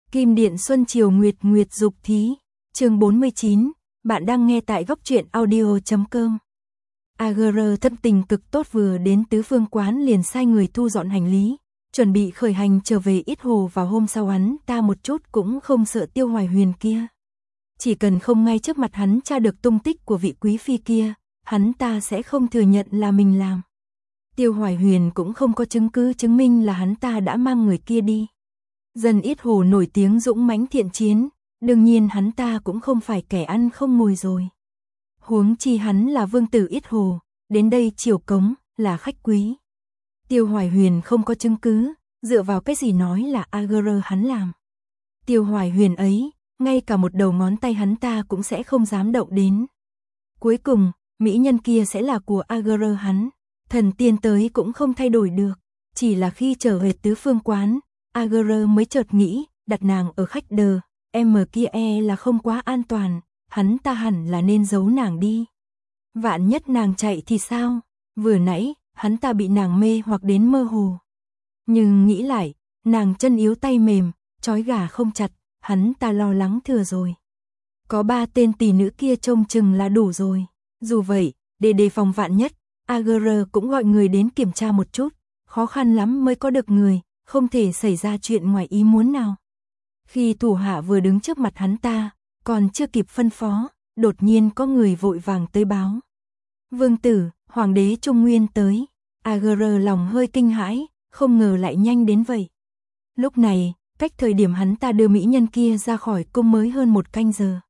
Kim Điện Xuân Chiều Nguyệt Nguyệt Dục Thí, chương 49, bạn đang nghe tại góc truyện audio.com. AGR thâm tình cực tốt vừa đến tứ phương quán liền sai người thu dọn hành lý, chuẩn bị khởi hành trở về Ít Hồ vào hôm sau hắn ta một chút cũng không sợ Tiêu Hoài Huyền kia. Chỉ cần không ngay trước mặt hắn tra được tung tích của vị quý phi kia, hắn ta sẽ không thừa nhận là mình làm. Tiêu Hoài Huyền cũng không có chứng cứ chứng minh là hắn ta đã mang người kia đi. Dân Ít Hồ nổi tiếng dũng mãnh thiện chiến, đương nhiên hắn ta cũng không phải kẻ ăn không ngồi rồi. Huống chi hắn là vương tử Ít Hồ, đến đây triều cống, là khách quý. Tiêu Hoài Huyền không có chứng cứ, dựa vào cái gì nói là AGR hắn làm. Tiêu Hoài Huyền ấy, ngay cả một đầu ngón tay hắn ta cũng sẽ không dám động đến. Cuối cùng, mỹ nhân kia sẽ là của AGR hắn, thần tiên tới cũng không thay đổi được. Chỉ là khi trở về tứ phương quán, AGR mới chợt nghĩ, đặt nàng ở khách đờ, kia là không quá an toàn, hắn ta hẳn là nên giấu nàng đi. Vạn nhất nàng chạy thì sao? Vừa nãy, hắn ta bị nàng mê hoặc đến mơ hồ. Nhưng nghĩ lại, nàng chân yếu tay mềm, trói gà không chặt, hắn ta lo lắng thừa rồi. Có 3 tên tỷ nữ kia trông chừng là đủ rồi. Dù vậy, để đề phòng vạn nhất, AGR cũng gọi người đến kiểm tra một chút, khó khăn lắm mới có được người, không thể xảy ra chuyện ngoài ý muốn nào. Khi thủ hạ vừa đứng trước mặt hắn ta, còn chưa kịp phân phó, đột nhiên có người vội vàng tới báo. Vương tử, hoàng đế Trung Nguyên tới. AGR lòng hơi kinh hãi, không ngờ lại nhanh đến vậy. Lúc này, cách thời điểm hắn ta đưa mỹ nhân kia ra khỏi cung mới hơn 1 canh giờ.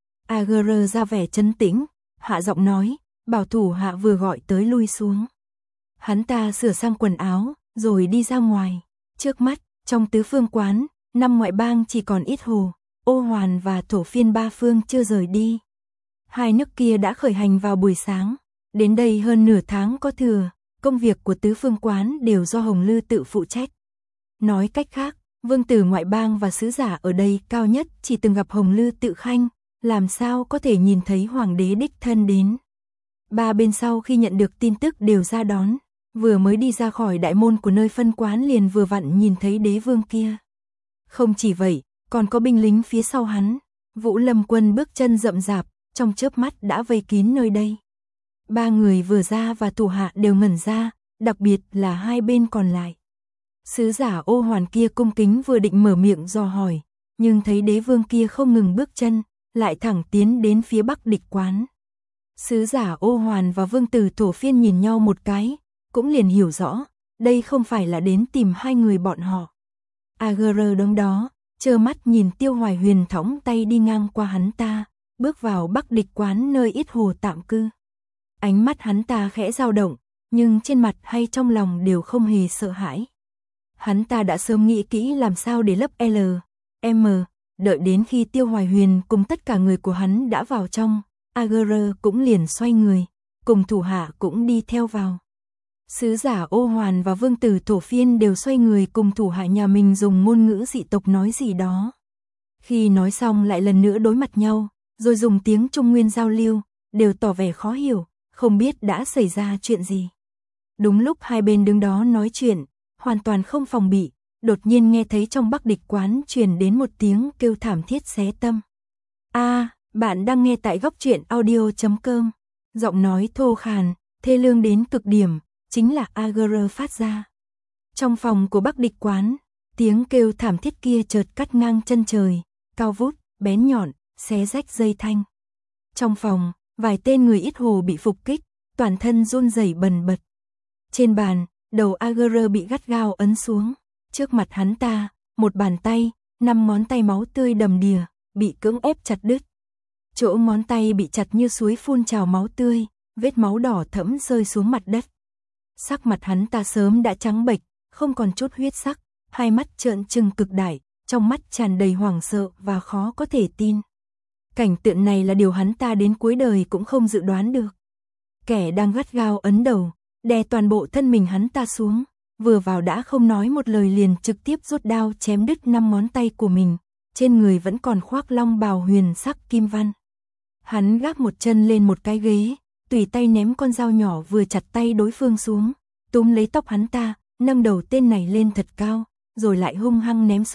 AGR ra vẻ trấn tĩnh, hạ giọng nói, bảo thủ hạ vừa gọi tới lui xuống. Hắn ta sửa sang quần áo, rồi đi ra ngoài. Trước mắt, trong tứ phương quán, 5 ngoại bang chỉ còn Ít Hồ, Ô Hoàn và Thổ Phiên 3 phương chưa rời đi. 2 nước kia đã khởi hành vào buổi sáng, đến đây hơn nửa tháng có thừa, công việc của tứ phương quán đều do Hồng Lư tự phụ trách. Nói cách khác, vương tử ngoại bang và sứ giả ở đây cao nhất chỉ từng gặp Hồng Lư tự khanh, làm sao có thể nhìn thấy hoàng đế đích thân đến. 3 bên sau khi nhận được tin tức đều ra đón, vừa mới đi ra khỏi đại môn của nơi phân quán liền vừa vặn nhìn thấy đế vương kia. Không chỉ vậy, còn có binh lính phía sau hắn, Vũ Lâm quân bước chân rậm rạp, trong chớp mắt đã vây kín nơi đây. 3 người vừa ra và thủ hạ đều ngẩn ra, đặc biệt là 2 bên còn lại. Sứ giả Ô Hoàn kia cung kính vừa định mở miệng dò hỏi, nhưng thấy đế vương kia không ngừng bước chân, lại thẳng tiến đến phía bắc địch quán. Sứ giả Ô Hoàn và vương tử Thổ Phiên nhìn nhau một cái, cũng liền hiểu rõ, đây không phải là đến tìm 2 người bọn họ. AGR đứng đó, trơ mắt nhìn Tiêu Hoài Huyền thõng tay đi ngang qua hắn ta, bước vào bắc địch quán nơi Ít Hồ tạm cư. Ánh mắt hắn ta khẽ dao động, nhưng trên mặt hay trong lòng đều không hề sợ hãi. Hắn ta đã sớm nghĩ kỹ làm sao để lấp M, đợi đến khi Tiêu Hoài Huyền cùng tất cả người của hắn đã vào trong, AGR cũng liền xoay người, cùng thủ hạ cũng đi theo vào. Sứ giả Ô Hoàn và vương tử Thổ Phiên đều xoay người cùng thủ hạ nhà mình dùng ngôn ngữ dị tộc nói gì đó. Khi nói xong lại lần nữa đối mặt nhau, rồi dùng tiếng Trung Nguyên giao lưu, đều tỏ vẻ khó hiểu, không biết đã xảy ra chuyện gì. Đúng lúc 2 bên đứng đó nói chuyện, hoàn toàn không phòng bị, đột nhiên nghe thấy trong bắc địch quán truyền đến một tiếng kêu thảm thiết xé tâm. Bạn đang nghe tại góc truyện audio.com. Giọng nói thô khàn, thê lương đến cực điểm, chính là AGR phát ra. Trong phòng của bắc địch quán, tiếng kêu thảm thiết kia chợt cắt ngang chân trời, cao vút, bén nhọn, xé rách dây thanh. Trong phòng, vài tên người Ít Hồ bị phục kích, toàn thân run rẩy bần bật. Trên bàn, đầu AGR bị gắt gao ấn xuống, trước mặt hắn ta, một bàn tay, 5 ngón tay máu tươi đầm đìa, bị cưỡng ép chặt đứt. Chỗ ngón tay bị chặt như suối phun trào máu tươi, vết máu đỏ thẫm rơi xuống mặt đất. Sắc mặt hắn ta sớm đã trắng bệch, không còn chút huyết sắc, 2 mắt trợn trừng cực đại, trong mắt tràn đầy hoảng sợ và khó có thể tin. Cảnh tượng này là điều hắn ta đến cuối đời cũng không dự đoán được. Kẻ đang gắt gao ấn đầu, đè toàn bộ thân mình hắn ta xuống, vừa vào đã không nói một lời liền trực tiếp rút đao chém đứt 5 ngón tay của mình, trên người vẫn còn khoác long bào huyền sắc kim văn. Hắn gác một chân lên một cái ghế, tùy tay ném con dao nhỏ vừa chặt tay đối phương xuống, túm lấy tóc hắn ta, nâng đầu tên này lên thật cao, rồi lại hung hăng ném xuống,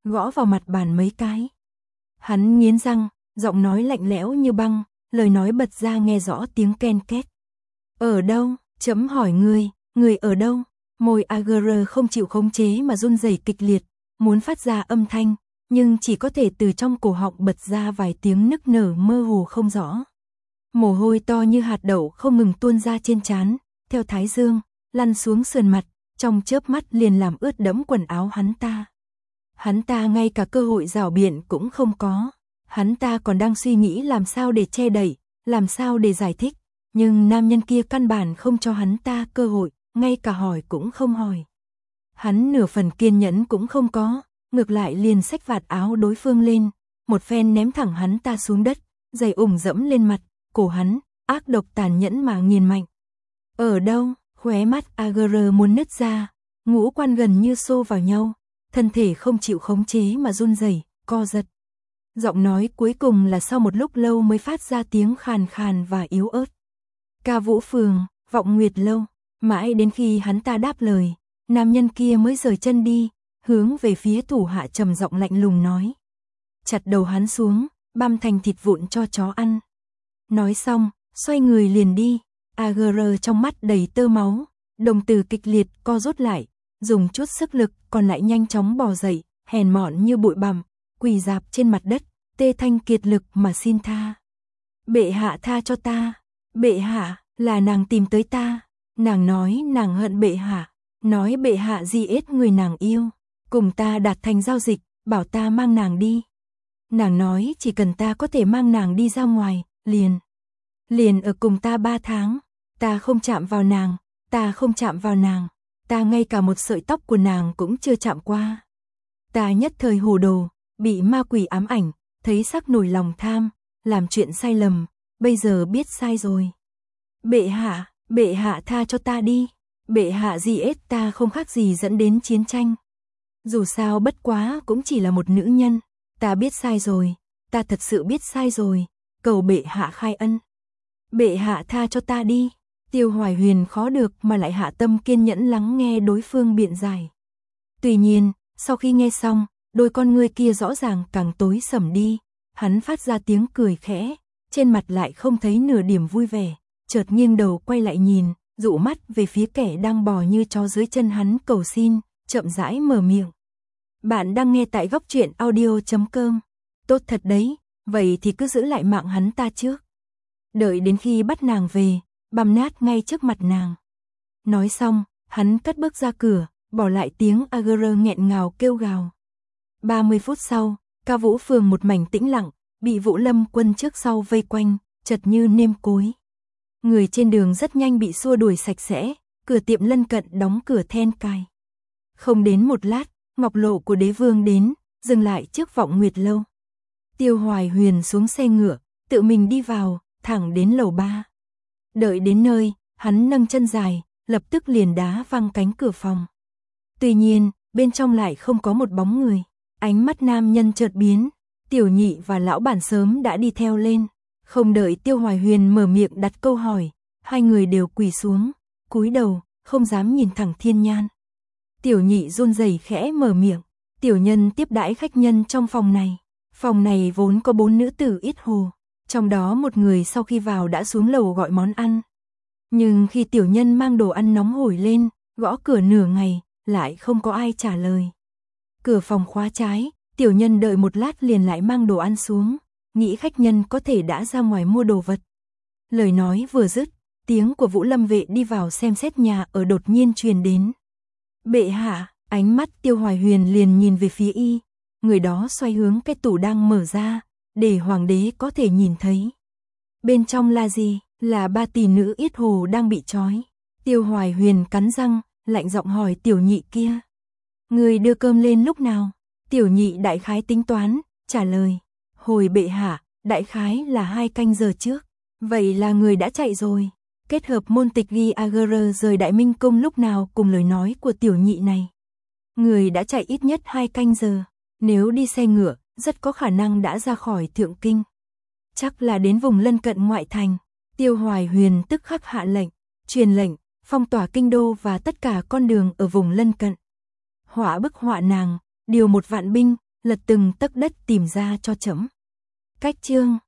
gõ vào mặt bàn mấy cái. Hắn nghiến răng, giọng nói lạnh lẽo như băng, lời nói bật ra nghe rõ tiếng ken két. Ở đâu? Chấm hỏi người ở đâu? Môi AGR không chịu khống chế mà run rẩy kịch liệt, muốn phát ra âm thanh, nhưng chỉ có thể từ trong cổ họng bật ra vài tiếng nức nở mơ hồ không rõ. Mồ hôi to như hạt đậu không ngừng tuôn ra trên trán, theo thái dương, lăn xuống sườn mặt, trong chớp mắt liền làm ướt đẫm quần áo hắn ta. Hắn ta ngay cả cơ hội rảo biện cũng không có. Hắn ta còn đang suy nghĩ làm sao để che đậy, làm sao để giải thích, nhưng nam nhân kia căn bản không cho hắn ta cơ hội, ngay cả hỏi cũng không hỏi. Hắn nửa phần kiên nhẫn cũng không có, ngược lại liền xách vạt áo đối phương lên, một phen ném thẳng hắn ta xuống đất, giày ủng dẫm lên mặt, cổ hắn, ác độc tàn nhẫn mà nghiền mạnh. Ở đâu? Khóe mắt AGR muốn nứt ra, ngũ quan gần như xô vào nhau, thân thể không chịu khống chế mà run rẩy, co giật. Giọng nói cuối cùng là sau một lúc lâu mới phát ra tiếng khàn khàn và yếu ớt. Ca Vũ Phường, Vọng Nguyệt Lâu. Mãi đến khi hắn ta đáp lời, nam nhân kia mới rời chân đi, hướng về phía thủ hạ trầm giọng lạnh lùng nói. Chặt đầu hắn xuống, băm thành thịt vụn cho chó ăn. Nói xong, xoay người liền đi, AGR trong mắt đầy tơ máu, đồng tử kịch liệt co rút lại, dùng chút sức lực còn lại nhanh chóng bò dậy, hèn mọn như bụi bặm, quỳ rạp trên mặt đất, tê thanh kiệt lực mà xin tha. Bệ hạ tha cho ta, bệ hạ, là nàng tìm tới ta, nàng nói nàng hận bệ hạ, nói bệ hạ giết người nàng yêu, cùng ta đạt thành giao dịch, bảo ta mang nàng đi. Nàng nói chỉ cần ta có thể mang nàng đi ra ngoài, liền ở cùng ta 3 tháng, ta không chạm vào nàng, ta ngay cả một sợi tóc của nàng cũng chưa chạm qua. Ta nhất thời hồ đồ, bị ma quỷ ám ảnh, thấy sắc nổi lòng tham, làm chuyện sai lầm, bây giờ biết sai rồi. Bệ hạ tha cho ta đi, bệ hạ giết ta không khác gì dẫn đến chiến tranh. Dù sao bất quá cũng chỉ là một nữ nhân, ta biết sai rồi, ta thật sự biết sai rồi, cầu bệ hạ khai ân. Bệ hạ tha cho ta đi. Tiêu Hoài Huyền khó được mà lại hạ tâm kiên nhẫn lắng nghe đối phương biện giải. Tuy nhiên, sau khi nghe xong, đôi con ngươi kia rõ ràng càng tối sầm đi, hắn phát ra tiếng cười khẽ, trên mặt lại không thấy nửa điểm vui vẻ, chợt nghiêng đầu quay lại nhìn, dụ mắt về phía kẻ đang bò như chó dưới chân hắn cầu xin, chậm rãi mở miệng. Bạn đang nghe tại Góc Truyện Audio.com. Tốt thật đấy, vậy thì cứ giữ lại mạng hắn ta trước. Đợi đến khi bắt nàng về, băm nát ngay trước mặt nàng. Nói xong, hắn cất bước ra cửa, bỏ lại tiếng AGR nghẹn ngào kêu gào. 30 phút sau, Ca Vũ Phường một mảnh tĩnh lặng, bị Vũ Lâm quân trước sau vây quanh, chật như nêm cối. Người trên đường rất nhanh bị xua đuổi sạch sẽ, cửa tiệm lân cận đóng cửa then cài. Không đến một lát, ngọc lộ của đế vương đến, dừng lại trước Vọng Nguyệt Lâu. Tiêu Hoài Huyền xuống xe ngựa, tự mình đi vào, thẳng đến lầu 3. Đợi đến nơi, hắn nâng chân dài, lập tức liền đá văng cánh cửa phòng. Tuy nhiên, bên trong lại không có một bóng người. Ánh mắt nam nhân chợt biến, Tiểu Nhị và lão bản sớm đã đi theo lên. Không đợi Tiêu Hoài Huyền mở miệng đặt câu hỏi, hai người đều quỳ xuống, cúi đầu, không dám nhìn thẳng thiên nhan. Tiểu Nhị run rẩy khẽ mở miệng, tiểu nhân tiếp đãi khách nhân trong phòng này. Phòng này vốn có 4 nữ tử ít hồ, trong đó một người sau khi vào đã xuống lầu gọi món ăn. Nhưng khi tiểu nhân mang đồ ăn nóng hổi lên, gõ cửa nửa ngày, lại không có ai trả lời. Cửa phòng khóa trái, tiểu nhân đợi một lát liền lại mang đồ ăn xuống, nghĩ khách nhân có thể đã ra ngoài mua đồ vật. Lời nói vừa dứt, tiếng của Vũ Lâm vệ đi vào xem xét nhà ở đột nhiên truyền đến. Bệ hạ, ánh mắt Tiêu Hoài Huyền liền nhìn về phía y, người đó xoay hướng cái tủ đang mở ra, để hoàng đế có thể nhìn thấy. Bên trong là gì? Là 3 tỷ nữ yết hồ đang bị trói. Tiêu Hoài Huyền cắn răng, lạnh giọng hỏi Tiểu Nhị kia. Người đưa cơm lên lúc nào? Tiểu Nhị đại khái tính toán, trả lời. Hồi bệ hạ, đại khái là 2 canh giờ trước. Vậy là người đã chạy rồi. Kết hợp môn tịch ghi AGR rời Đại Minh Cung lúc nào cùng lời nói của Tiểu Nhị này. Người đã chạy ít nhất 2 canh giờ. Nếu đi xe ngựa, rất có khả năng đã ra khỏi Thượng Kinh. Chắc là đến vùng lân cận ngoại thành. Tiêu Hoài Huyền tức khắc hạ lệnh, truyền lệnh, phong tỏa kinh đô và tất cả con đường ở vùng lân cận. Họa bức họa nàng, điều 1 vạn binh, lật từng tấc đất tìm ra cho trẫm. Cách chương